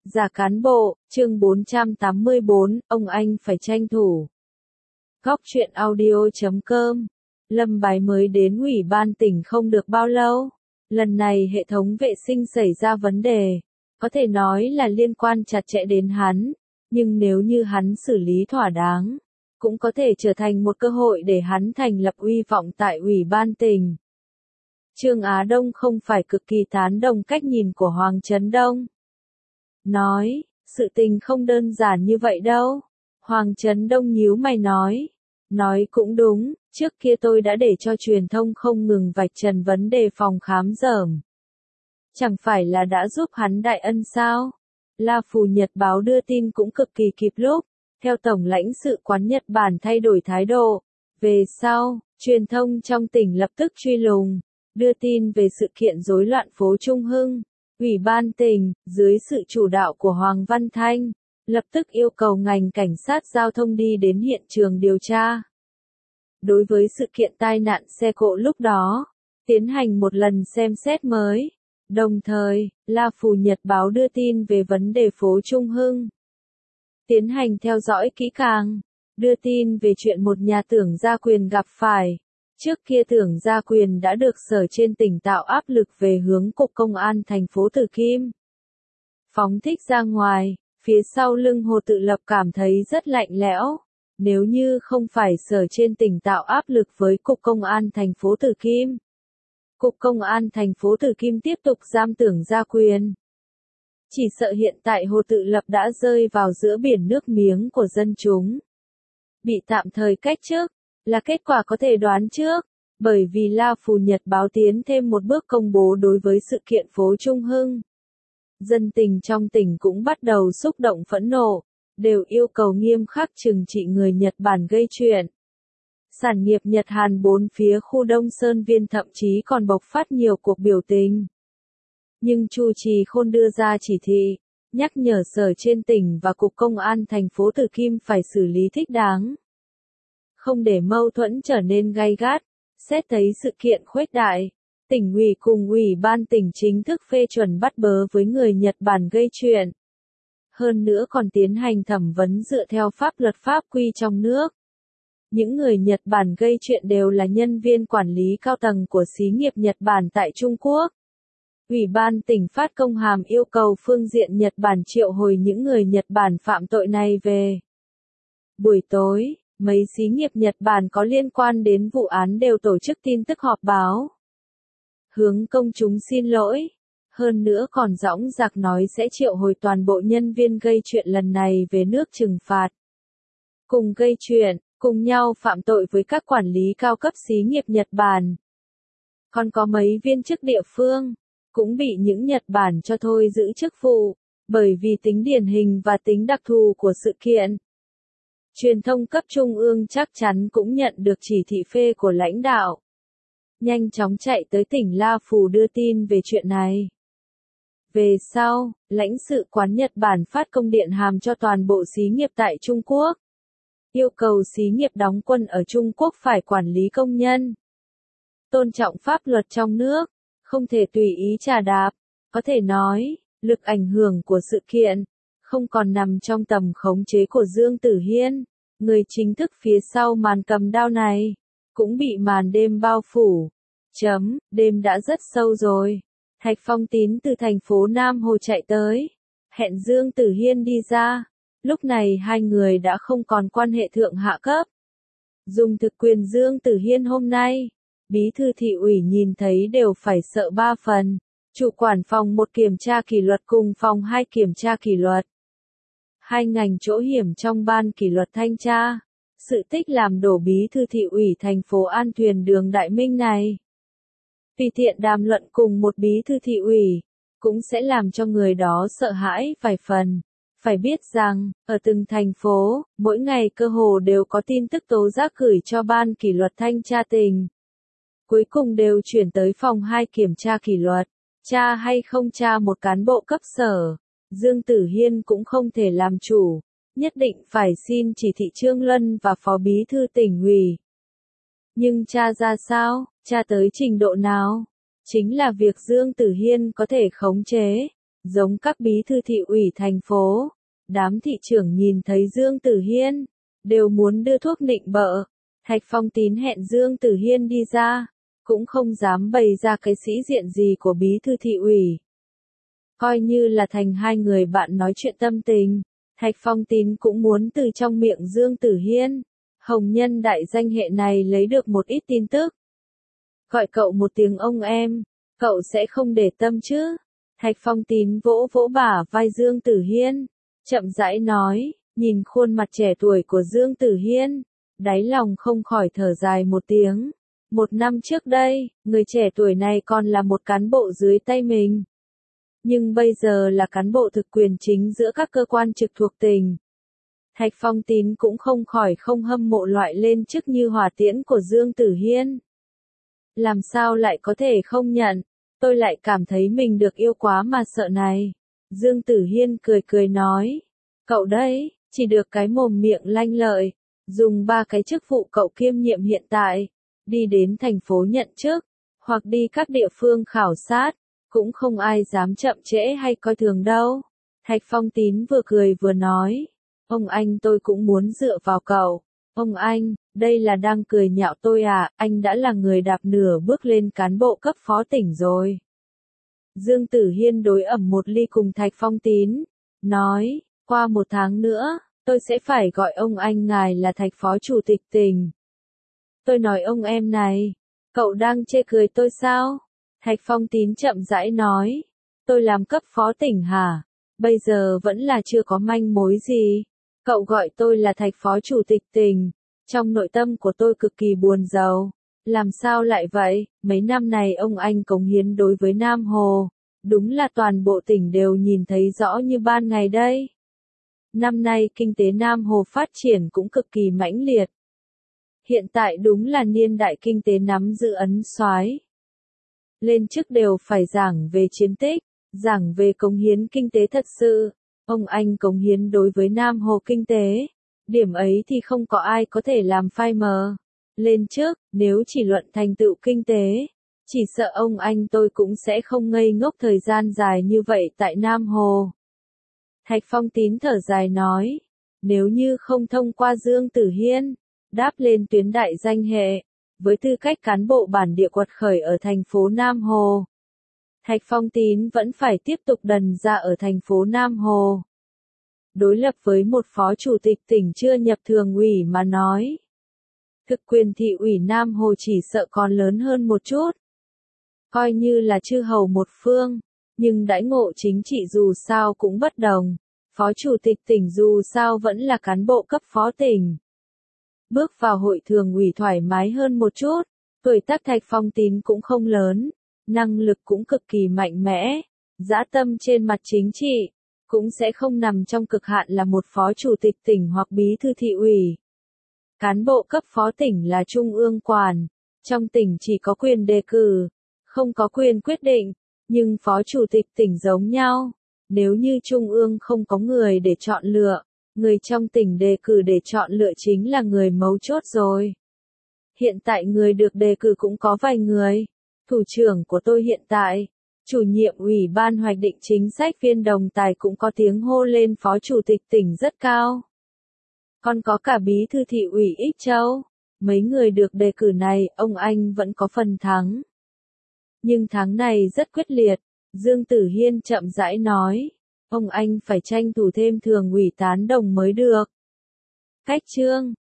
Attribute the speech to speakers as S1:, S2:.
S1: Giả cán bộ, chương 484, ông anh phải tranh thủ. Góc truyện audio.com. Lâm Bái mới đến ủy ban tỉnh không được bao lâu. Lần này hệ thống vệ sinh xảy ra vấn đề. Có thể nói là liên quan chặt chẽ đến hắn. Nhưng nếu như hắn xử lý thỏa đáng, cũng có thể trở thành một cơ hội để hắn thành lập uy vọng tại ủy ban tỉnh. Trương Á Đông không phải cực kỳ tán đồng cách nhìn của Hoàng Trấn Đông. Nói, sự tình không đơn giản như vậy đâu. Hoàng Trấn Đông nhíu mày nói cũng đúng, trước kia tôi đã để cho truyền thông không ngừng vạch trần vấn đề phòng khám dởm. Chẳng phải là đã giúp hắn đại ân sao? La Phủ Nhật Báo đưa tin cũng cực kỳ kịp lúc, theo Tổng lãnh sự quán Nhật Bản thay đổi thái độ. Về sau, truyền thông trong tỉnh lập tức truy lùng, đưa tin về sự kiện rối loạn phố Trung Hưng. Ủy ban tỉnh, dưới sự chủ đạo của Hoàng Văn Thanh, lập tức yêu cầu ngành cảnh sát giao thông đi đến hiện trường điều tra. Đối với sự kiện tai nạn xe cộ lúc đó, tiến hành một lần xem xét mới. Đồng thời, La Phủ Nhật Báo đưa tin về vấn đề phố Trung Hưng. Tiến hành theo dõi kỹ càng, đưa tin về chuyện một nhà tưởng gia quyền gặp phải. Trước kia tưởng gia quyền đã được sở trên tỉnh tạo áp lực về hướng cục công an thành phố Từ Kim. Phóng thích ra ngoài, phía sau lưng Hồ Tự Lập cảm thấy rất lạnh lẽo. Nếu như không phải sở trên tỉnh tạo áp lực với cục công an thành phố Từ Kim, cục công an thành phố Từ Kim tiếp tục giam tưởng gia quyền, chỉ sợ hiện tại Hồ Tự Lập đã rơi vào giữa biển nước miếng của dân chúng. Bị tạm thời cách chức là kết quả có thể đoán trước, bởi vì La Phủ Nhật Báo tiến thêm một bước công bố đối với sự kiện phố Trung Hưng. Dân tình trong tỉnh cũng bắt đầu xúc động phẫn nộ, đều yêu cầu nghiêm khắc trừng trị người Nhật Bản gây chuyện. Sản nghiệp Nhật Hàn bốn phía khu Đông Sơn Viên thậm chí còn bộc phát nhiều cuộc biểu tình. Nhưng Chu Trì Khôn đưa ra chỉ thị, nhắc nhở sở trên tỉnh và cục công an thành phố Từ Kim phải xử lý thích đáng. Không để mâu thuẫn trở nên gay gắt, xét thấy sự kiện khuếch đại, tỉnh ủy cùng ủy ban tỉnh chính thức phê chuẩn bắt bớ với người Nhật Bản gây chuyện. Hơn nữa còn tiến hành thẩm vấn dựa theo pháp luật pháp quy trong nước. Những người Nhật Bản gây chuyện đều là nhân viên quản lý cao tầng của xí nghiệp Nhật Bản tại Trung Quốc. Ủy ban tỉnh phát công hàm yêu cầu phương diện Nhật Bản triệu hồi những người Nhật Bản phạm tội này về. Buổi tối, mấy xí nghiệp Nhật Bản có liên quan đến vụ án đều tổ chức tin tức họp báo, hướng công chúng xin lỗi. Hơn nữa còn dõng dạc nói sẽ triệu hồi toàn bộ nhân viên gây chuyện lần này về nước trừng phạt. Cùng gây chuyện, cùng nhau phạm tội với các quản lý cao cấp xí nghiệp Nhật Bản. Còn có mấy viên chức địa phương, cũng bị những Nhật Bản cho thôi giữ chức vụ, bởi vì tính điển hình và tính đặc thù của sự kiện. Truyền thông cấp trung ương chắc chắn cũng nhận được chỉ thị phê của lãnh đạo. Nhanh chóng chạy tới tỉnh La Phủ đưa tin về chuyện này. Về sau, lãnh sự quán Nhật Bản phát công điện hàm cho toàn bộ xí nghiệp tại Trung Quốc. Yêu cầu xí nghiệp đóng quân ở Trung Quốc phải quản lý công nhân, tôn trọng pháp luật trong nước, không thể tùy ý trà đạp. Có thể nói, lực ảnh hưởng của sự kiện không còn nằm trong tầm khống chế của Dương Tử Hiên, người chính thức phía sau màn cầm đao này, cũng bị màn đêm bao phủ. Đêm đã rất sâu rồi. Thạch Phong Tín từ thành phố Nam Hồ chạy tới, hẹn Dương Tử Hiên đi ra. Lúc này hai người đã không còn quan hệ thượng hạ cấp. Dùng thực quyền Dương Tử Hiên hôm nay, bí thư thị ủy nhìn thấy đều phải sợ ba phần. Chủ quản phòng 1 kiểm tra kỷ luật cùng phòng 2 kiểm tra kỷ luật. Hai ngành chỗ hiểm trong ban kỷ luật thanh tra. Sự tích làm đổ bí thư thị ủy thành phố An Thuyền Đường Đại Minh này. Vì tiện đàm luận cùng một bí thư thị ủy, cũng sẽ làm cho người đó sợ hãi vài phần. Phải biết rằng, ở từng thành phố, mỗi ngày cơ hồ đều có tin tức tố giác gửi cho ban kỷ luật thanh tra tỉnh. Cuối cùng đều chuyển tới phòng 2 kiểm tra kỷ luật. Tra hay không tra một cán bộ cấp sở, Dương Tử Hiên cũng không thể làm chủ, nhất định phải xin chỉ thị Trương Lân và phó bí thư tỉnh ủy. Nhưng tra ra sao, tra tới trình độ nào? Chính là việc Dương Tử Hiên có thể khống chế, giống các bí thư thị ủy thành phố. Đám thị trưởng nhìn thấy Dương Tử Hiên, đều muốn đưa thuốc nịnh bợ. Thạch Phong Tín hẹn Dương Tử Hiên đi ra, cũng không dám bày ra cái sĩ diện gì của bí thư thị ủy. Coi như là thành hai người bạn nói chuyện tâm tình, Thạch Phong Tín cũng muốn từ trong miệng Dương Tử Hiên, hồng nhân đại danh hệ này lấy được một ít tin tức. Gọi cậu một tiếng ông em, cậu sẽ không để tâm chứ? Thạch Phong Tín vỗ vỗ bả vai Dương Tử Hiên, chậm rãi nói, nhìn khuôn mặt trẻ tuổi của Dương Tử Hiên, đáy lòng không khỏi thở dài một tiếng. 1 năm trước đây, người trẻ tuổi này còn là một cán bộ dưới tay mình. Nhưng bây giờ là cán bộ thực quyền chính giữa các cơ quan trực thuộc tỉnh. Thạch Phong Tín cũng không khỏi không hâm mộ loại lên chức như hỏa tiễn của Dương Tử Hiên. Làm sao lại có thể không nhận, tôi lại cảm thấy mình được yêu quá mà sợ này. Dương Tử Hiên cười cười nói, cậu đấy, chỉ được cái mồm miệng lanh lợi, dùng 3 cái chức vụ cậu kiêm nhiệm hiện tại, đi đến thành phố nhận chức, hoặc đi các địa phương khảo sát, cũng không ai dám chậm trễ hay coi thường đâu. Thạch Phong Tín vừa cười vừa nói, ông anh tôi cũng muốn dựa vào cậu. Ông anh, đây là đang cười nhạo tôi à, anh đã là người đạp nửa bước lên cán bộ cấp phó tỉnh rồi. Dương Tử Hiên đối ẩm một ly cùng Thạch Phong Tín, nói, qua 1 tháng nữa, tôi sẽ phải gọi ông anh ngài là Thạch phó chủ tịch tỉnh. Tôi nói ông em này, cậu đang chê cười tôi sao? Thạch Phong Tín chậm rãi nói, tôi làm cấp phó tỉnh hả? Bây giờ vẫn là chưa có manh mối gì. Cậu gọi tôi là Thạch phó chủ tịch tỉnh, trong nội tâm của tôi cực kỳ buồn rầu. Làm sao lại vậy? Mấy năm này ông anh cống hiến đối với Nam Hồ, đúng là toàn bộ tỉnh đều nhìn thấy rõ như ban ngày đây. Năm nay kinh tế Nam Hồ phát triển cũng cực kỳ mãnh liệt. Hiện tại đúng là niên đại kinh tế nắm giữ ấn soái. Lên chức đều phải giảng về chiến tích, giảng về cống hiến kinh tế thật sự. Ông anh cống hiến đối với Nam Hồ kinh tế. Điểm ấy thì không có ai có thể làm phai mờ. Lên chức, nếu chỉ luận thành tựu kinh tế, chỉ sợ ông anh tôi cũng sẽ không ngây ngốc thời gian dài như vậy tại Nam Hồ. Thạch Phong Tín thở dài nói, nếu như không thông qua Dương Tử Hiên, đáp lên tuyến đại danh hệ, với tư cách cán bộ bản địa quật khởi ở thành phố Nam Hồ, Thạch Phong Tín vẫn phải tiếp tục đần ra ở thành phố Nam Hồ. Đối lập với một phó chủ tịch tỉnh chưa nhập thường ủy mà nói, thực quyền thị ủy Nam Hồ chỉ sợ còn lớn hơn một chút. Coi như là chư hầu một phương, nhưng đãi ngộ chính trị dù sao cũng bất đồng. Phó chủ tịch tỉnh dù sao vẫn là cán bộ cấp phó tỉnh. Bước vào hội thường ủy thoải mái hơn một chút, tuổi tác Thạch Phong Tín cũng không lớn, năng lực cũng cực kỳ mạnh mẽ, dã tâm trên mặt chính trị, cũng sẽ không nằm trong cực hạn là một phó chủ tịch tỉnh hoặc bí thư thị ủy. Cán bộ cấp phó tỉnh là trung ương quản, trong tỉnh chỉ có quyền đề cử, không có quyền quyết định, nhưng phó chủ tịch tỉnh giống nhau. Nếu như trung ương không có người để chọn lựa, người trong tỉnh đề cử để chọn lựa chính là người mấu chốt rồi. Hiện tại người được đề cử cũng có vài người. Thủ trưởng của tôi hiện tại, chủ nhiệm ủy ban hoạch định chính sách Viên Đồng Tài cũng có tiếng hô lên phó chủ tịch tỉnh rất cao. Còn có cả bí thư thị ủy Ích Châu. Mấy người được đề cử này, ông anh vẫn có phần thắng. Nhưng tháng này rất quyết liệt. Dương Tử Hiên chậm rãi nói, ông anh phải tranh thủ thêm thường ủy tán đồng mới được. Cách chương